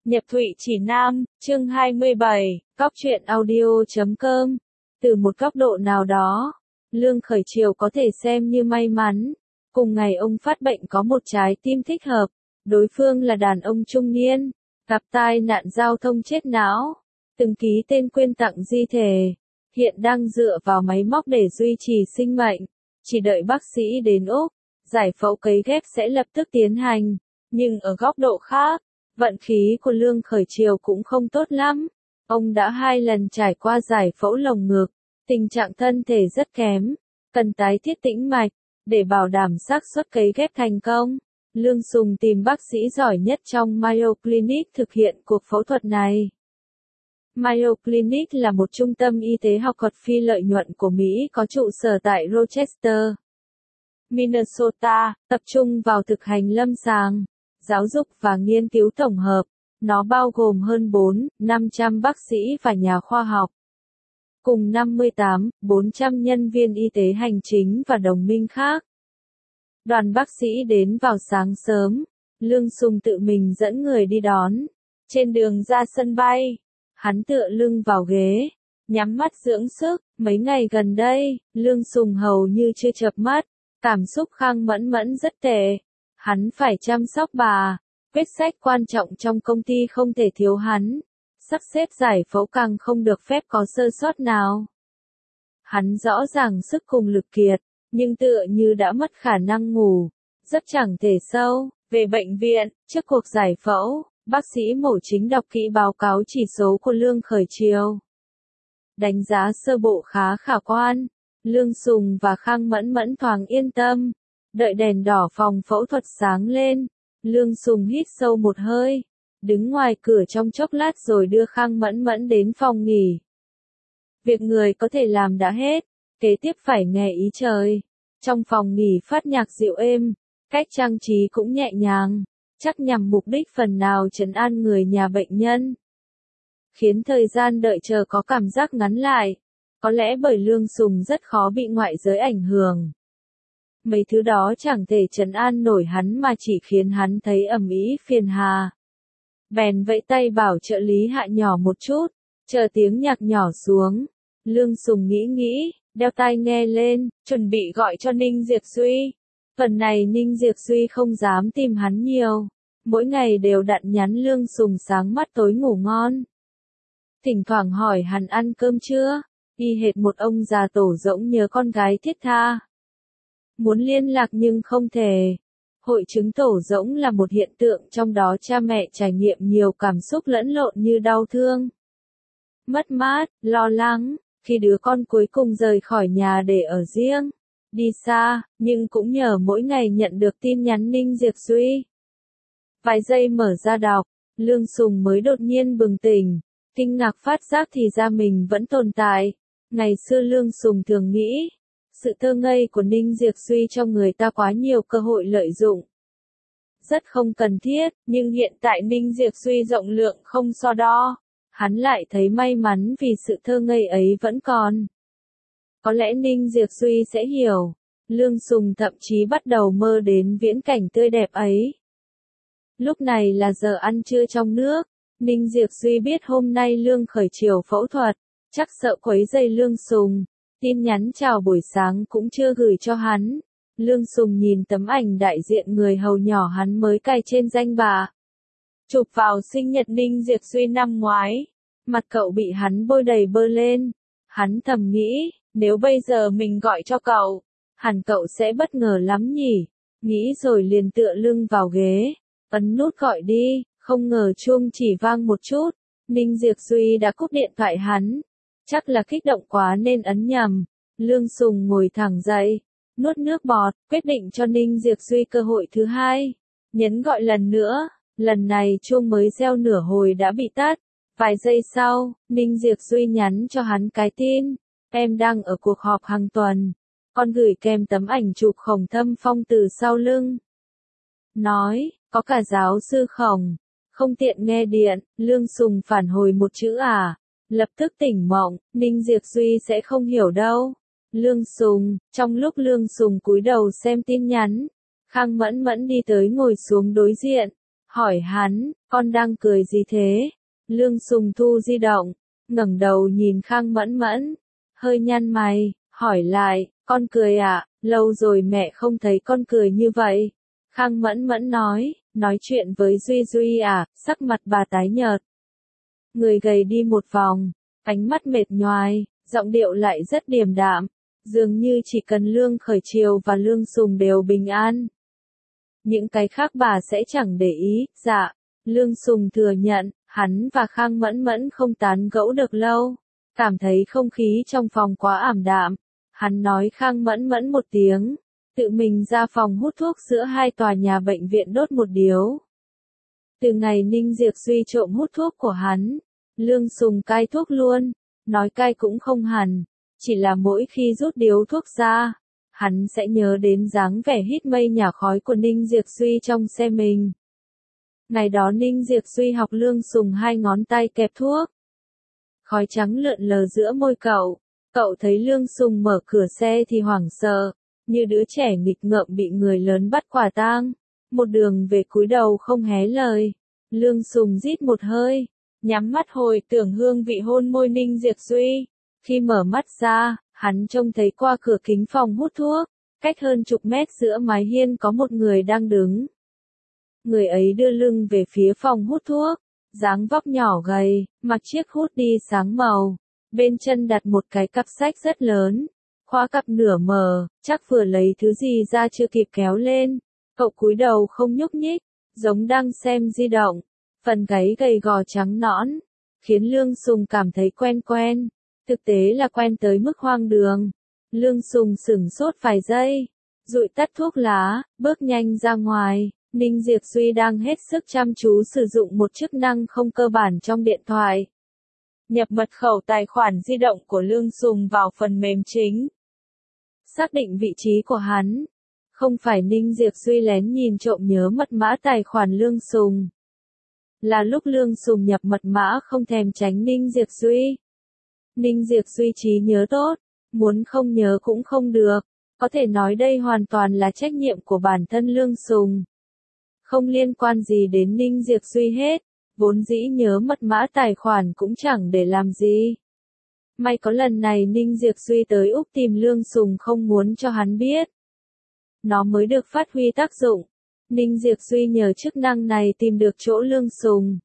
Nhập Thụy Chỉ Nam, chương 27, Cóc truyện audio.com. Từ một góc độ nào đó, Lương Khởi Triều có thể xem như may mắn. Cùng ngày ông phát bệnh có một trái tim thích hợp, đối phương là đàn ông trung niên, gặp tai nạn giao thông chết não, từng ký tên quyên tặng di thể, hiện đang dựa vào máy móc để duy trì sinh mệnh, chỉ đợi bác sĩ đến Úc, giải phẫu cấy ghép sẽ lập tức tiến hành. Nhưng ở góc độ khác, vận khí của Lương Khởi Triều cũng không tốt lắm. Ông đã 2 lần trải qua giải phẫu lồng ngực, tình trạng thân thể rất kém, cần tái thiết tĩnh mạch, để bảo đảm xác suất cấy ghép thành công. Lương Sùng tìm bác sĩ giỏi nhất trong Mayo Clinic thực hiện cuộc phẫu thuật này. Mayo Clinic là một trung tâm y tế học thuật phi lợi nhuận của Mỹ có trụ sở tại Rochester, Minnesota, tập trung vào thực hành lâm sàng, giáo dục và nghiên cứu tổng hợp. Nó bao gồm hơn 400-500 bác sĩ và nhà khoa học, cùng 58-400 nhân viên y tế hành chính và đồng minh khác. Đoàn bác sĩ đến vào sáng sớm, Lương Sùng tự mình dẫn người đi đón. Trên đường ra sân bay, hắn tựa lưng vào ghế, nhắm mắt dưỡng sức. Mấy ngày gần đây, Lương Sùng hầu như chưa chợp mắt, cảm xúc Khang Mẫn Mẫn rất tệ. Hắn phải chăm sóc bà, quyết sách quan trọng trong công ty không thể thiếu hắn, sắp xếp giải phẫu càng không được phép có sơ sót nào. Hắn rõ ràng sức cùng lực kiệt, nhưng tựa như đã mất khả năng ngủ, giấc chẳng thể sâu. Về bệnh viện, trước cuộc giải phẫu, bác sĩ mổ chính đọc kỹ báo cáo chỉ số của Lương Khởi Triều. Đánh giá sơ bộ khá khả quan, Lương Sùng và Khang Mẫn Mẫn thoáng yên tâm. Đợi đèn đỏ phòng phẫu thuật sáng lên, Lương Sùng hít sâu một hơi, đứng ngoài cửa trong chốc lát rồi đưa Khang Mẫn Mẫn đến phòng nghỉ. Việc người có thể làm đã hết, kế tiếp phải nghe ý trời. Trong phòng nghỉ phát nhạc dịu êm, cách trang trí cũng nhẹ nhàng, chắc nhằm mục đích phần nào trấn an người nhà bệnh nhân, khiến thời gian đợi chờ có cảm giác ngắn lại. Có lẽ bởi Lương Sùng rất khó bị ngoại giới ảnh hưởng. Mấy thứ đó chẳng thể trấn an nổi hắn mà chỉ khiến hắn thấy ầm ĩ phiền hà. Bèn vẫy tay bảo trợ lý hạ nhỏ một chút, chờ tiếng nhạc nhỏ xuống. Lương Sùng nghĩ, đeo tai nghe lên, chuẩn bị gọi cho Ninh Diệp Duy. Phần này Ninh Diệp Duy không dám tìm hắn nhiều, mỗi ngày đều đặn nhắn Lương Sùng sáng mắt tối ngủ ngon. Thỉnh thoảng hỏi hắn ăn cơm chưa, y hệt một ông già tổ rỗng nhớ con gái thiết tha. Muốn liên lạc nhưng không thể. Hội chứng tổ rỗng là một hiện tượng trong đó cha mẹ trải nghiệm nhiều cảm xúc lẫn lộn như đau thương, mất mát, lo lắng, khi đứa con cuối cùng rời khỏi nhà để ở riêng, đi xa, nhưng cũng nhờ mỗi ngày nhận được tin nhắn Ninh Diệp Duy. Vài giây mở ra đọc, Lương Sùng mới đột nhiên bừng tỉnh, kinh ngạc phát giác thì ra mình vẫn tồn tại. Ngày xưa Lương Sùng thường nghĩ, sự thơ ngây của Ninh Diệp Duy cho người ta quá nhiều cơ hội lợi dụng, rất không cần thiết, nhưng hiện tại Ninh Diệp Duy rộng lượng không so đo, hắn lại thấy may mắn vì sự thơ ngây ấy vẫn còn. Có lẽ Ninh Diệp Duy sẽ hiểu, Lương Sùng thậm chí bắt đầu mơ đến viễn cảnh tươi đẹp ấy. Lúc này là giờ ăn trưa trong nước, Ninh Diệp Duy biết hôm nay Lương Khởi Triều phẫu thuật, chắc sợ quấy rầy Lương Sùng. Tin nhắn chào buổi sáng cũng chưa gửi cho hắn. Lương Sùng nhìn tấm ảnh đại diện người hầu nhỏ hắn mới cài trên danh bạ, chụp vào sinh nhật Ninh Diệp Duy năm ngoái. Mặt cậu bị hắn bôi đầy bơ lên. Hắn thầm nghĩ, nếu bây giờ mình gọi cho cậu, hẳn cậu sẽ bất ngờ lắm nhỉ. Nghĩ rồi liền tựa lưng vào ghế, ấn nút gọi đi, không ngờ chuông chỉ vang một chút. Ninh Diệp Duy đã cúp điện thoại hắn. Chắc là kích động quá nên ấn nhầm. Lương Sùng ngồi thẳng dậy, nuốt nước bọt, quyết định cho Ninh Diệp Duy cơ hội thứ hai. Nhấn gọi lần nữa, lần này chuông mới reo nửa hồi đã bị tắt. Vài giây sau, Ninh Diệp Duy nhắn cho hắn cái tin, em đang ở cuộc họp hàng tuần. Con gửi kèm tấm ảnh chụp Khổng Thâm Phong từ sau lưng. Nói, có cả giáo sư Khổng, không tiện nghe điện. Lương Sùng phản hồi một chữ à. Lập tức tỉnh mộng, Ninh Diệp Duy sẽ không hiểu đâu. Lương Sùng, trong lúc Lương Sùng cúi đầu xem tin nhắn, Khang Mẫn Mẫn đi tới ngồi xuống đối diện, hỏi hắn, con đang cười gì thế? Lương Sùng thu di động, ngẩng đầu nhìn Khang Mẫn Mẫn, hơi nhăn mày, hỏi lại, con cười à, lâu rồi mẹ không thấy con cười như vậy. Khang Mẫn Mẫn nói chuyện với Duy Duy à, sắc mặt bà tái nhợt. Người gầy đi một vòng, ánh mắt mệt nhoài, giọng điệu lại rất điềm đạm, dường như chỉ cần Lương Khởi Triều và Lương Sùng đều bình an. Những cái khác bà sẽ chẳng để ý, dạ. Lương Sùng thừa nhận, hắn và Khang Mẫn Mẫn không tán gẫu được lâu, cảm thấy không khí trong phòng quá ảm đạm. Hắn nói Khang Mẫn Mẫn một tiếng, tự mình ra phòng hút thuốc giữa hai tòa nhà bệnh viện đốt một điếu. Từ ngày Ninh Diệp Duy trộm hút thuốc của hắn, Lương Sùng cai thuốc luôn, nói cai cũng không hẳn, chỉ là mỗi khi rút điếu thuốc ra, hắn sẽ nhớ đến dáng vẻ hít mây nhả khói của Ninh Diệp Duy trong xe mình. Ngày đó Ninh Diệp Duy học Lương Sùng 2 ngón tay kẹp thuốc. Khói trắng lượn lờ giữa môi cậu thấy Lương Sùng mở cửa xe thì hoảng sợ, như đứa trẻ nghịch ngợm bị người lớn bắt quả tang. Một đường về cúi đầu không hé lời. Lương Sùng rít một hơi, nhắm mắt hồi tưởng hương vị hôn môi Ninh Diệp Duy. Khi mở mắt ra, hắn trông thấy qua cửa kính phòng hút thuốc, cách hơn chục mét giữa mái hiên có một người đang đứng. Người ấy đưa lưng về phía phòng hút thuốc, dáng vóc nhỏ gầy, mặc chiếc hoodie sáng màu, bên chân đặt một cái cặp sách rất lớn, khóa cặp nửa mở, chắc vừa lấy thứ gì ra chưa kịp kéo lên. Cậu cúi đầu không nhúc nhích, giống đang xem di động, phần gáy gầy gò trắng nõn, khiến Lương Sùng cảm thấy quen quen, thực tế là quen tới mức hoang đường. Lương Sùng sửng sốt vài giây, dụi tắt thuốc lá, bước nhanh ra ngoài. Ninh Diệp Duy đang hết sức chăm chú sử dụng một chức năng không cơ bản trong điện thoại. Nhập mật khẩu tài khoản di động của Lương Sùng vào phần mềm chính. Xác định vị trí của hắn. Không phải Ninh Diệp Duy lén nhìn trộm nhớ mật mã tài khoản Lương Sùng. Là lúc Lương Sùng nhập mật mã không thèm tránh Ninh Diệp Duy. Ninh Diệp Duy trí nhớ tốt, muốn không nhớ cũng không được. Có thể nói đây hoàn toàn là trách nhiệm của bản thân Lương Sùng. Không liên quan gì đến Ninh Diệp Duy hết, vốn dĩ nhớ mật mã tài khoản cũng chẳng để làm gì. May có lần này Ninh Diệp Duy tới Úc tìm Lương Sùng không muốn cho hắn biết. Nó mới được phát huy tác dụng. Ninh Diệp Duy nhờ chức năng này tìm được chỗ Lương Sùng.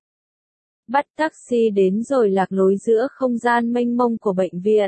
Bắt taxi đến rồi lạc lối giữa không gian mênh mông của bệnh viện.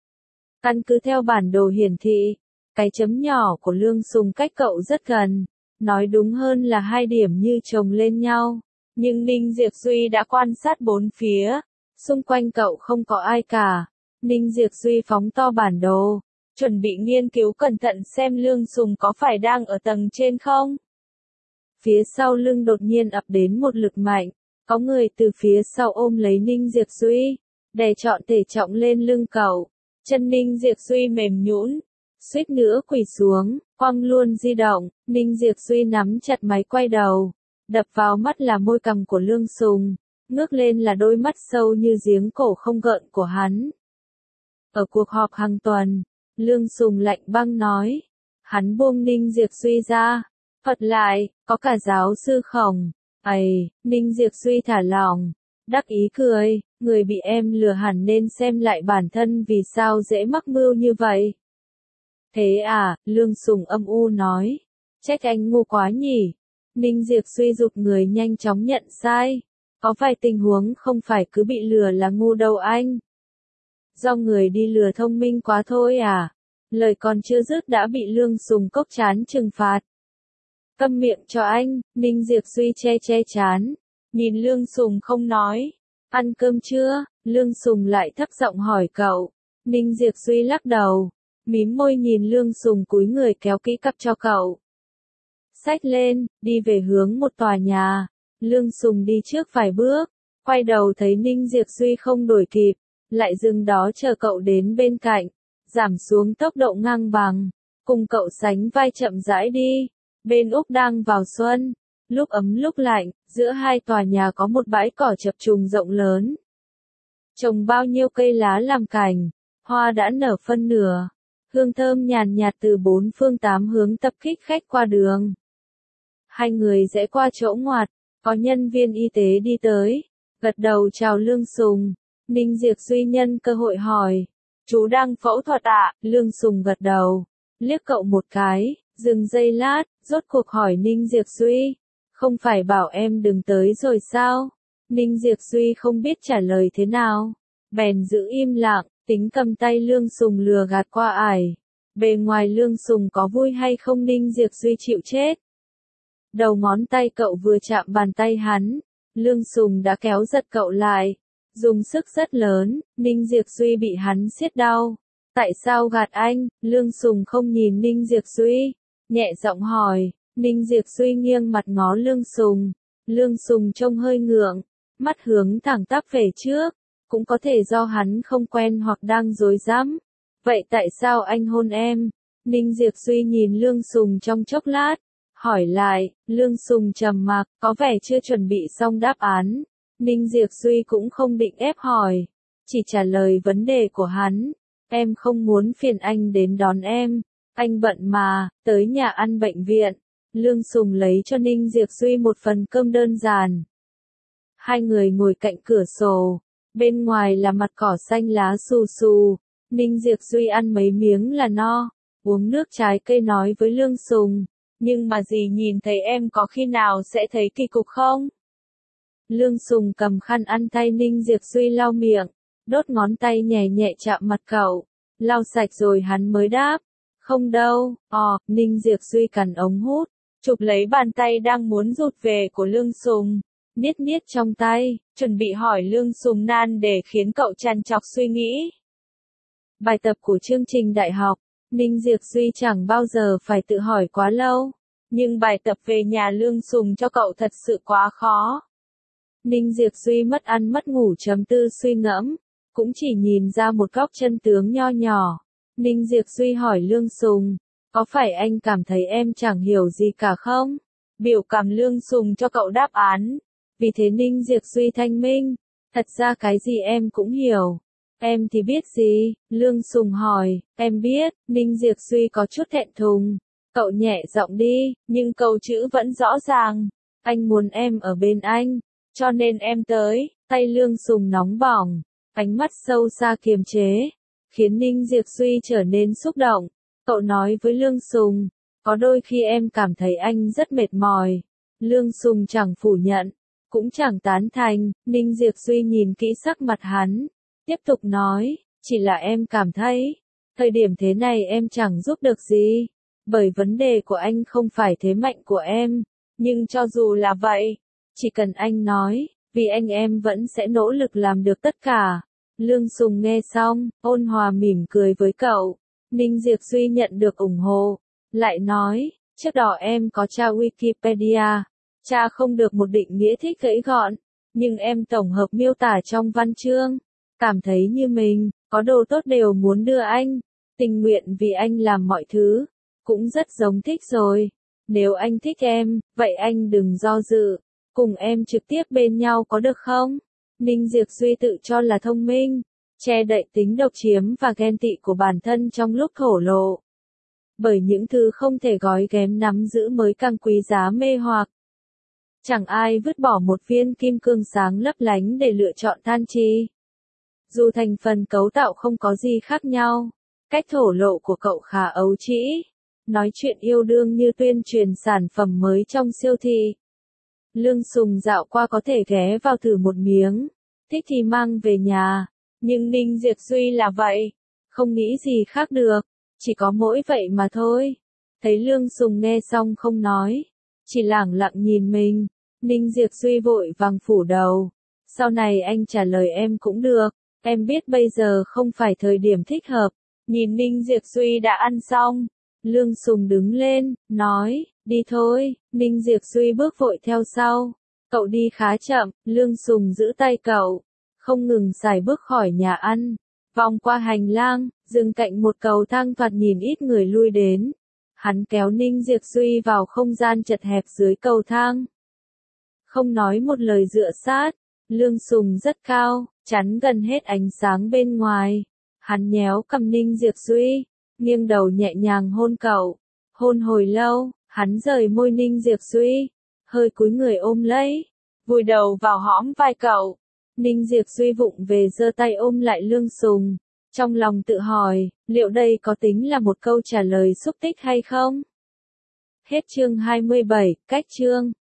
Căn cứ theo bản đồ hiển thị, cái chấm nhỏ của Lương Sùng cách cậu rất gần. Nói đúng hơn là 2 điểm như chồng lên nhau. Nhưng Ninh Diệp Duy đã quan sát bốn phía. Xung quanh cậu không có ai cả. Ninh Diệp Duy phóng to bản đồ, chuẩn bị nghiên cứu cẩn thận xem Lương Sùng có phải đang ở tầng trên không. Phía sau lưng đột nhiên ập đến một lực mạnh. Có người từ phía sau ôm lấy Ninh Diệp Duy, đè trọn thể trọng lên lưng cậu. Chân Ninh Diệp Duy mềm nhũn, suýt nữa quỳ xuống, quăng luôn di động. Ninh Diệp Duy nắm chặt máy quay đầu, đập vào mắt là môi cằm của Lương Sùng, ngước lên là đôi mắt sâu như giếng cổ không gợn của hắn. Ở cuộc họp hàng tuần, Lương Sùng lạnh băng nói, hắn buông Ninh Diệp Duy ra, phật lại, có cả giáo sư Khổng. Ây, Ninh Diệp Duy thả lỏng, đắc ý cười, người bị em lừa hẳn nên xem lại bản thân vì sao dễ mắc mưu như vậy. Thế à, Lương Sùng âm u nói, trách anh ngu quá nhỉ. Ninh Diệp Duy giục người nhanh chóng nhận sai, có vài tình huống không phải cứ bị lừa là ngu đâu anh. Do người đi lừa thông minh quá thôi à. Lời còn chưa dứt đã bị Lương Sùng cốc chán trừng phạt. Câm miệng cho anh. Ninh Diệp Duy che chán, nhìn Lương Sùng không nói. Ăn cơm chưa? Lương Sùng lại thấp giọng hỏi cậu. Ninh Diệp Duy lắc đầu, mím môi nhìn Lương Sùng cúi người kéo kỹ cặp cho cậu. Xách lên, đi về hướng một tòa nhà. Lương Sùng đi trước vài bước, quay đầu thấy Ninh Diệp Duy không đuổi kịp, lại dừng đó chờ cậu đến bên cạnh, giảm xuống tốc độ ngang bằng, cùng cậu sánh vai chậm rãi đi. Bên Úc đang vào xuân, lúc ấm lúc lạnh, giữa hai tòa nhà có một bãi cỏ chập trùng rộng lớn. Trồng bao nhiêu cây lá làm cảnh, hoa đã nở phân nửa, hương thơm nhàn nhạt từ bốn phương tám hướng tập kích khách qua đường. Hai người rẽ qua chỗ ngoặt, Có nhân viên y tế đi tới, gật đầu chào Lương Sùng. Ninh Diệp Duy nhân cơ hội hỏi, chú đang phẫu thuật ạ? Lương Sùng gật đầu, liếc cậu một cái, dừng giây lát, rốt cuộc hỏi Ninh Diệp Duy, không phải bảo em đừng tới rồi sao? Ninh Diệp Duy không biết trả lời thế nào, bèn giữ im lặng, tính cầm tay Lương Sùng lừa gạt qua ải. Bề ngoài Lương Sùng có vui hay không Ninh Diệp Duy chịu chết. Đầu ngón tay cậu vừa chạm bàn tay hắn, Lương Sùng đã kéo giật cậu lại, dùng sức rất lớn, Ninh Diệp Duy bị hắn siết đau. Tại sao gạt anh? Lương Sùng không nhìn Ninh Diệp Duy, nhẹ giọng hỏi. Ninh Diệp Duy nghiêng mặt ngó Lương Sùng. Lương Sùng trông hơi ngượng, mắt hướng thẳng tắp về trước, cũng có thể do hắn không quen hoặc đang rối rắm. Vậy tại sao anh hôn em? Ninh Diệp Duy nhìn Lương Sùng trong chốc lát, hỏi lại. Lương Sùng trầm mặc, có vẻ chưa chuẩn bị xong đáp án. Ninh Diệp Duy cũng không định ép hỏi, chỉ trả lời vấn đề của hắn. Em không muốn phiền anh đến đón em, anh bận mà, tới nhà ăn bệnh viện. Lương Sùng lấy cho Ninh Diệp Duy một phần cơm đơn giản. Hai người ngồi cạnh cửa sổ, bên ngoài là mặt cỏ xanh lá xù xù. Ninh Diệp Duy ăn mấy miếng là no, uống nước trái cây nói với Lương Sùng, nhưng mà dì nhìn thấy em có khi nào sẽ thấy kỳ cục không? Lương Sùng cầm khăn ăn tay Ninh Diệp Duy lau miệng, đốt ngón tay nhẹ nhẹ chạm mặt cậu, lau sạch rồi hắn mới đáp, không đâu. Ninh Diệp Duy cắn ống hút, chụp lấy bàn tay đang muốn rụt về của Lương Sùng, niết niết trong tay, chuẩn bị hỏi Lương Sùng nan để khiến cậu trằn trọc suy nghĩ. Bài tập của chương trình đại học, Ninh Diệp Duy chẳng bao giờ phải tự hỏi quá lâu, nhưng bài tập về nhà Lương Sùng cho cậu thật sự quá khó. Ninh Diệp Duy mất ăn mất ngủ chấm tư suy ngẫm, cũng chỉ nhìn ra một góc chân tướng nho nhỏ. Ninh Diệp Duy hỏi Lương Sùng, có phải anh cảm thấy em chẳng hiểu gì cả không? Biểu cảm Lương Sùng cho cậu đáp án. Vì thế Ninh Diệp Duy thanh minh, thật ra cái gì em cũng hiểu. Em thì biết gì? Lương Sùng hỏi, em biết. Ninh Diệp Duy có chút thẹn thùng. Cậu nhẹ giọng đi, nhưng câu chữ vẫn rõ ràng. Anh muốn em ở bên anh, cho nên em tới. Tay Lương Sùng nóng bỏng, ánh mắt sâu xa kiềm chế, khiến Ninh Diệp Duy trở nên xúc động. Cậu nói với Lương Sùng, có đôi khi em cảm thấy anh rất mệt mỏi. Lương Sùng chẳng phủ nhận, cũng chẳng tán thành. Ninh Diệp Duy nhìn kỹ sắc mặt hắn, tiếp tục nói, chỉ là em cảm thấy, thời điểm thế này em chẳng giúp được gì, bởi vấn đề của anh không phải thế mạnh của em, nhưng cho dù là vậy, chỉ cần anh nói, vì anh em vẫn sẽ nỗ lực làm được tất cả. Lương Sùng nghe xong, ôn hòa mỉm cười với cậu. Ninh Diệp Duy nhận được ủng hộ, lại nói, trước đó em có tra Wikipedia, tra không được một định nghĩa thích gãy gọn, nhưng em tổng hợp miêu tả trong văn chương, cảm thấy như mình, có đồ tốt đều muốn đưa anh, tình nguyện vì anh làm mọi thứ, cũng rất giống thích rồi. Nếu anh thích em, vậy anh đừng do dự, cùng em trực tiếp bên nhau có được không? Ninh Diệp Duy tự cho là thông minh, che đậy tính độc chiếm và ghen tị của bản thân trong lúc thổ lộ. Bởi những thứ không thể gói ghém nắm giữ mới càng quý giá mê hoặc. Chẳng ai vứt bỏ một viên kim cương sáng lấp lánh để lựa chọn than trì. Dù thành phần cấu tạo không có gì khác nhau, cách thổ lộ của cậu khá ấu trĩ. Nói chuyện yêu đương như tuyên truyền sản phẩm mới trong siêu thị. Lương Sùng dạo qua có thể ghé vào thử một miếng, thích thì mang về nhà, nhưng Ninh Diệp Duy là vậy, không nghĩ gì khác được, chỉ có mỗi vậy mà thôi. Thấy Lương Sùng nghe xong không nói, chỉ lẳng lặng nhìn mình, Ninh Diệp Duy vội vàng phủ đầu, sau này anh trả lời em cũng được, em biết bây giờ không phải thời điểm thích hợp. Nhìn Ninh Diệp Duy đã ăn xong, Lương Sùng đứng lên, nói, đi thôi. Ninh Diệp Duy bước vội theo sau. Cậu đi khá chậm, Lương Sùng giữ tay cậu, không ngừng xài bước khỏi nhà ăn, vòng qua hành lang, dừng cạnh một cầu thang thoạt nhìn ít người lui đến. Hắn kéo Ninh Diệp Duy vào không gian chật hẹp dưới cầu thang. Không nói một lời dựa sát, Lương Sùng rất cao, chắn gần hết ánh sáng bên ngoài. Hắn nhéo cầm Ninh Diệp Duy, nghiêng đầu nhẹ nhàng hôn cậu. Hôn hồi lâu, hắn rời môi Ninh Diệp Duy, hơi cúi người ôm lấy. vùi đầu vào hõm vai cậu. Ninh Diệp Duy vụng về giơ tay ôm lại Lương Sùng, trong lòng tự hỏi, liệu đây có tính là một câu trả lời xúc tích hay không? Hết chương 27, cách chương